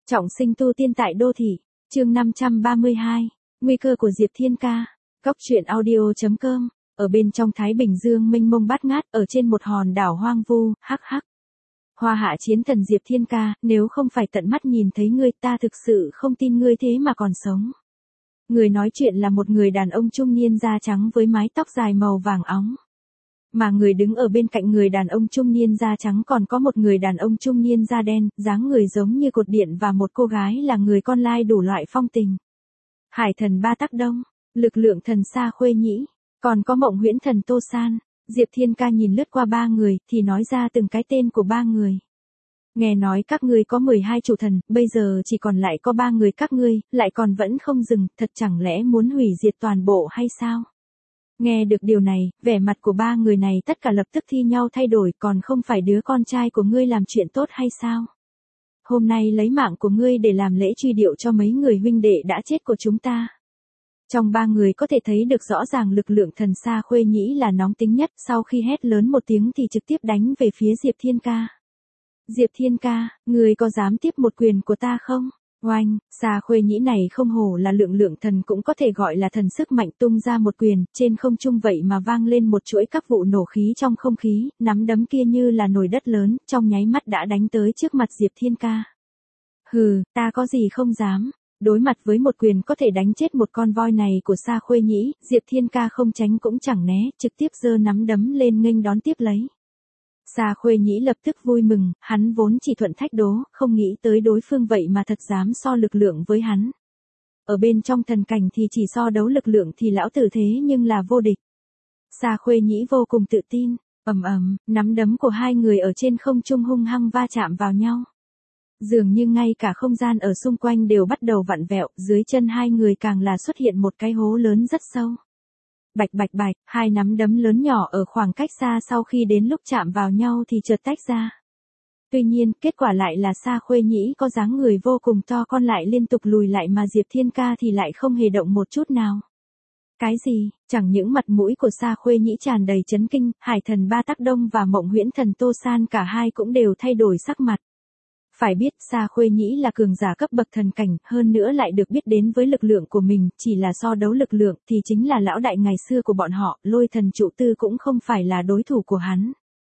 Trọng sinh tu tiên tại đô thị, chương 532, nguy cơ của Diệp Thiên Ca. Cóc truyện audio.com, ở bên trong Thái Bình Dương mênh mông bát ngát, ở trên một hòn đảo hoang vu, hắc hắc. Hoa hạ chiến thần Diệp Thiên Ca, nếu không phải tận mắt nhìn thấy ngươi, ta thực sự không tin ngươi thế mà còn sống. Người nói chuyện là một người đàn ông trung niên da trắng với mái tóc dài màu vàng óng. Mà người đứng ở bên cạnh người đàn ông trung niên da trắng còn có một người đàn ông trung niên da đen, dáng người giống như cột điện và một cô gái là người con lai đủ loại phong tình. Hải thần Ba Tắc Đông, lực lượng thần Sa Khuê Nhĩ, còn có Mộng Huyễn thần Tô San. Diệp Thiên Ca nhìn lướt qua ba người, thì nói ra từng cái tên của ba người. Nghe nói các ngươi có 12 chủ thần, bây giờ chỉ còn lại có 3 người các ngươi, lại còn vẫn không dừng, thật chẳng lẽ muốn hủy diệt toàn bộ hay sao? Nghe được điều này, vẻ mặt của ba người này tất cả lập tức thi nhau thay đổi, còn không phải đứa con trai của ngươi làm chuyện tốt hay sao? Hôm nay lấy mạng của ngươi để làm lễ truy điệu cho mấy người huynh đệ đã chết của chúng ta. Trong ba người có thể thấy được rõ ràng lực lượng thần Sa Khuê Nhĩ là nóng tính nhất, sau khi hét lớn một tiếng thì trực tiếp đánh về phía Diệp Thiên Ca. Diệp Thiên Ca, ngươi có dám tiếp một quyền của ta không? Oanh, Sa Khuê Nhĩ này không hổ là lượng thần, cũng có thể gọi là thần sức mạnh, tung ra một quyền, trên không trung vậy mà vang lên một chuỗi các vụ nổ khí trong không khí, nắm đấm kia như là nồi đất lớn, trong nháy mắt đã đánh tới trước mặt Diệp Thiên Ca. Hừ, ta có gì không dám. Đối mặt với một quyền có thể đánh chết một con voi này của Sa Khuê Nhĩ, Diệp Thiên Ca không tránh cũng chẳng né, trực tiếp giơ nắm đấm lên nghênh đón tiếp lấy. Sa Khuê Nhĩ lập tức vui mừng, hắn vốn chỉ thuận thách đố, không nghĩ tới đối phương vậy mà thật dám so lực lượng với hắn. Ở bên trong thần cảnh thì chỉ so đấu lực lượng thì lão tử thế nhưng là vô địch. Sa Khuê Nhĩ vô cùng tự tin, nắm đấm của hai người ở trên không trung hung hăng va chạm vào nhau. Dường như ngay cả không gian ở xung quanh đều bắt đầu vặn vẹo, dưới chân hai người càng là xuất hiện một cái hố lớn rất sâu. Bạch bạch bạch, hai nắm đấm lớn nhỏ ở khoảng cách xa sau khi đến lúc chạm vào nhau thì chợt tách ra. Tuy nhiên, kết quả lại là Sa Khuê Nhĩ có dáng người vô cùng to con lại liên tục lùi lại mà Diệp Thiên Ca thì lại không hề động một chút nào. Cái gì? Chẳng những mặt mũi của Sa Khuê Nhĩ tràn đầy chấn kinh, Hải thần Ba Tắc Đông và Mộng Huyễn thần Tô San cả hai cũng đều thay đổi sắc mặt. Phải biết Sa Khuê Nhĩ là cường giả cấp bậc thần cảnh, hơn nữa lại được biết đến với lực lượng của mình, chỉ là so đấu lực lượng thì chính là lão đại ngày xưa của bọn họ, Lôi thần trụ tư cũng không phải là đối thủ của hắn.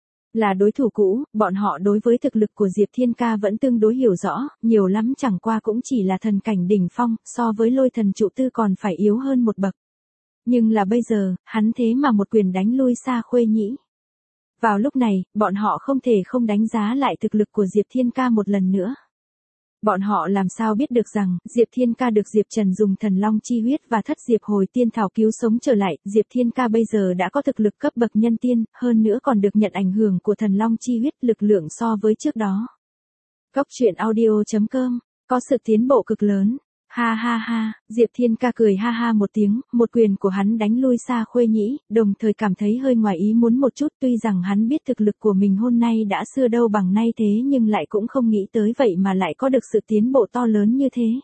Là đối thủ cũ, bọn họ đối với thực lực của Diệp Thiên Ca vẫn tương đối hiểu rõ, nhiều lắm chẳng qua cũng chỉ là thần cảnh đỉnh phong, so với Lôi thần trụ tư còn phải yếu hơn một bậc. Nhưng là bây giờ, hắn thế mà một quyền đánh lui Sa Khuê Nhĩ. Vào lúc này, bọn họ không thể không đánh giá lại thực lực của Diệp Thiên Ca một lần nữa. Bọn họ làm sao biết được rằng, Diệp Thiên Ca được Diệp Trần dùng thần long chi huyết và thất diệp hồi tiên thảo cứu sống trở lại, Diệp Thiên Ca bây giờ đã có thực lực cấp bậc nhân tiên, hơn nữa còn được nhận ảnh hưởng của thần long chi huyết, lực lượng so với trước đó. Cóc truyện audio.com, có sự tiến bộ cực lớn. Ha ha ha, Diệp Thiên Ca cười ha ha một tiếng, một quyền của hắn đánh lui Sa Khuê Nhĩ, đồng thời cảm thấy hơi ngoài ý muốn một chút, tuy rằng hắn biết thực lực của mình hôm nay đã xưa đâu bằng nay thế nhưng lại cũng không nghĩ tới vậy mà lại có được sự tiến bộ to lớn như thế.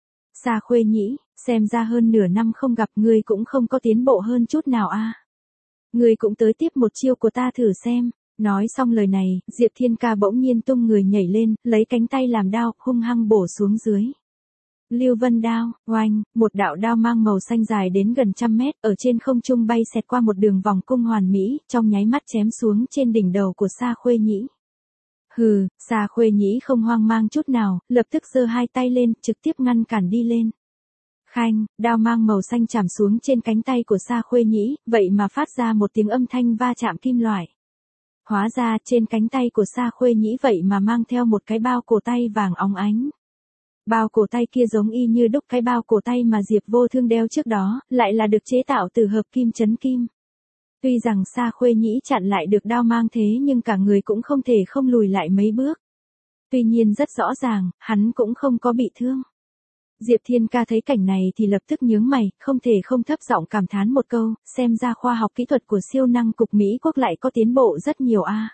Sa Khuê Nhĩ, xem ra hơn nửa năm không gặp ngươi cũng không có tiến bộ hơn chút nào a. Ngươi cũng tới tiếp một chiêu của ta thử xem. Nói xong lời này, Diệp Thiên Ca bỗng nhiên tung người nhảy lên, lấy cánh tay làm đao, hung hăng bổ xuống dưới. Lưu Vân đao, oanh, một đạo đao mang màu xanh dài đến gần 100 mét, ở trên không trung bay xẹt qua một đường vòng cung hoàn mỹ, trong nháy mắt chém xuống trên đỉnh đầu của Sa Khuê Nhĩ. Hừ, Sa Khuê Nhĩ không hoang mang chút nào, lập tức giơ hai tay lên, trực tiếp ngăn cản đi lên. Khanh, đao mang màu xanh chạm xuống trên cánh tay của Sa Khuê Nhĩ, vậy mà phát ra một tiếng âm thanh va chạm kim loại. Hóa ra trên cánh tay của Sa Khuê Nhĩ vậy mà mang theo một cái bao cổ tay vàng óng ánh. Bao cổ tay kia giống y như đúc cái bao cổ tay mà Diệp Vô Thương đeo trước đó, lại là được chế tạo từ hợp kim chấn kim. Tuy rằng Sa Khuê Nhĩ chặn lại được đao mang thế nhưng cả người cũng không thể không lùi lại mấy bước. Tuy nhiên rất rõ ràng, hắn cũng không có bị thương. Diệp Thiên Ca thấy cảnh này thì lập tức nhướng mày, không thể không thấp giọng cảm thán một câu, xem ra khoa học kỹ thuật của siêu năng cục Mỹ quốc lại có tiến bộ rất nhiều a.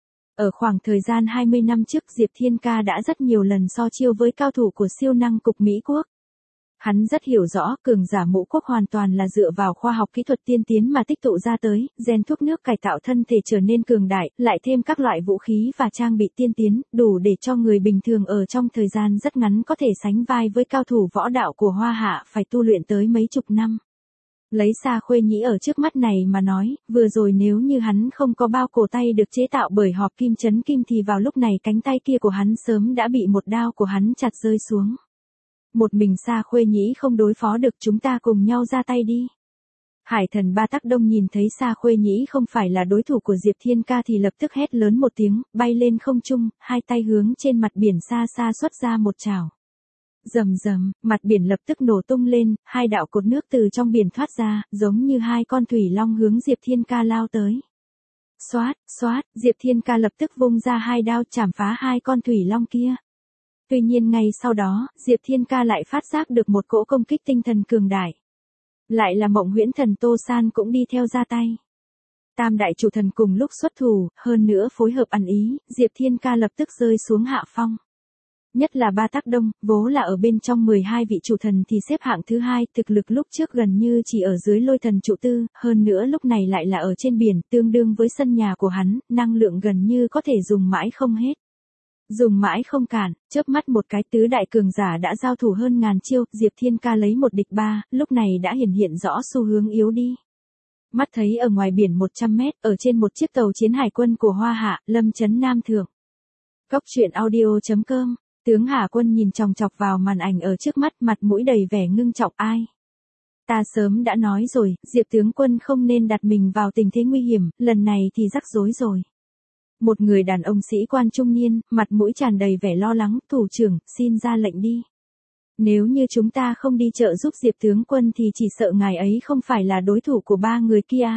Ở khoảng thời gian 20 năm trước Diệp Thiên Ca đã rất nhiều lần so chiêu với cao thủ của siêu năng cục Mỹ quốc. Hắn rất hiểu rõ, cường giả Mũ Quốc hoàn toàn là dựa vào khoa học kỹ thuật tiên tiến mà tích tụ ra tới, gen thuốc nước cải tạo thân thể trở nên cường đại, lại thêm các loại vũ khí và trang bị tiên tiến, đủ để cho người bình thường ở trong thời gian rất ngắn có thể sánh vai với cao thủ võ đạo của Hoa Hạ phải tu luyện tới mấy chục năm. Lấy Sa Khuê Nhĩ ở trước mắt này mà nói, vừa rồi nếu như hắn không có bao cổ tay được chế tạo bởi hộp kim chấn kim thì vào lúc này cánh tay kia của hắn sớm đã bị một đao của hắn chặt rơi xuống. Một mình Sa Khuê Nhĩ không đối phó được, chúng ta cùng nhau ra tay đi. Hải thần Ba Tắc Đông nhìn thấy Sa Khuê Nhĩ không phải là đối thủ của Diệp Thiên Ca thì lập tức hét lớn một tiếng, bay lên không trung, hai tay hướng trên mặt biển xa xa xuất ra một chảo. Rầm rầm, mặt biển lập tức nổ tung lên, hai đạo cột nước từ trong biển thoát ra, giống như hai con thủy long hướng Diệp Thiên Ca lao tới. Xoát, xoát, Diệp Thiên Ca lập tức vung ra hai đao chảm phá hai con thủy long kia. Tuy nhiên ngay sau đó, Diệp Thiên Ca lại phát giác được một cỗ công kích tinh thần cường đại. Lại là Mộng Huyễn Thần Tô San cũng đi theo ra tay. Tam đại chủ thần cùng lúc xuất thủ, hơn nữa phối hợp ăn ý, Diệp Thiên Ca lập tức rơi xuống hạ phong. Nhất là Ba Tắc Đông, vốn là ở bên trong 12 vị chủ thần thì xếp hạng thứ hai, thực lực lúc trước gần như chỉ ở dưới Lôi Thần trụ tư, hơn nữa lúc này lại là ở trên biển, tương đương với sân nhà của hắn, năng lượng gần như có thể dùng mãi không hết. Dùng mãi không cản, chớp mắt một cái tứ đại cường giả đã giao thủ hơn ngàn chiêu, Diệp Thiên Ca lấy một địch ba, lúc này đã hiện rõ xu hướng yếu đi. Mắt thấy ở ngoài biển 100 mét, ở trên một chiếc tàu chiến hải quân của Hoa Hạ, Lâm Chấn Nam thượng. Cốc truyện audio.com, tướng Hà Quân nhìn chòng chọc vào màn ảnh ở trước mắt, mặt mũi đầy vẻ ngưng trọng. Ai? Ta sớm đã nói rồi, Diệp tướng quân không nên đặt mình vào tình thế nguy hiểm, lần này thì rắc rối rồi. Một người đàn ông sĩ quan trung niên, mặt mũi tràn đầy vẻ lo lắng, thủ trưởng, xin ra lệnh đi. Nếu như chúng ta không đi trợ giúp Diệp tướng quân thì chỉ sợ ngài ấy không phải là đối thủ của ba người kia.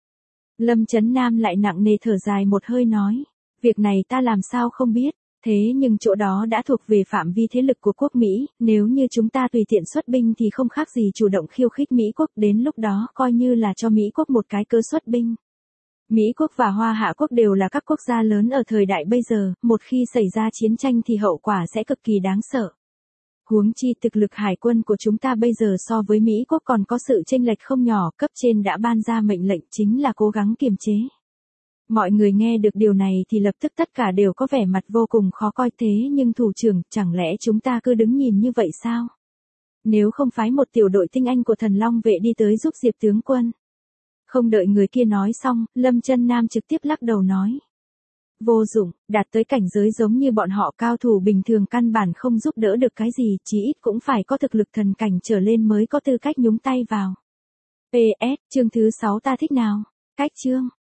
Lâm Chấn Nam lại nặng nề thở dài một hơi nói, việc này ta làm sao không biết, thế nhưng chỗ đó đã thuộc về phạm vi thế lực của quốc Mỹ, nếu như chúng ta tùy tiện xuất binh thì không khác gì chủ động khiêu khích Mỹ quốc, đến lúc đó coi như là cho Mỹ quốc một cái cớ xuất binh. Mỹ quốc và Hoa Hạ quốc đều là các quốc gia lớn ở thời đại bây giờ, một khi xảy ra chiến tranh thì hậu quả sẽ cực kỳ đáng sợ. Huống chi thực lực hải quân của chúng ta bây giờ so với Mỹ quốc còn có sự chênh lệch không nhỏ, cấp trên đã ban ra mệnh lệnh chính là cố gắng kiềm chế. Mọi người nghe được điều này thì lập tức tất cả đều có vẻ mặt vô cùng khó coi, thế nhưng thủ trưởng, chẳng lẽ chúng ta cứ đứng nhìn như vậy sao? Nếu không phái một tiểu đội tinh anh của Thần Long vệ đi tới giúp Diệp tướng quân. Không đợi người kia nói xong, Lâm Chân Nam trực tiếp lắc đầu nói. Vô dụng, đạt tới cảnh giới giống như bọn họ cao thủ bình thường căn bản không giúp đỡ được cái gì, chí ít cũng phải có thực lực thần cảnh trở lên mới có tư cách nhúng tay vào. PS, chương thứ 6 ta thích nào? Cách chương.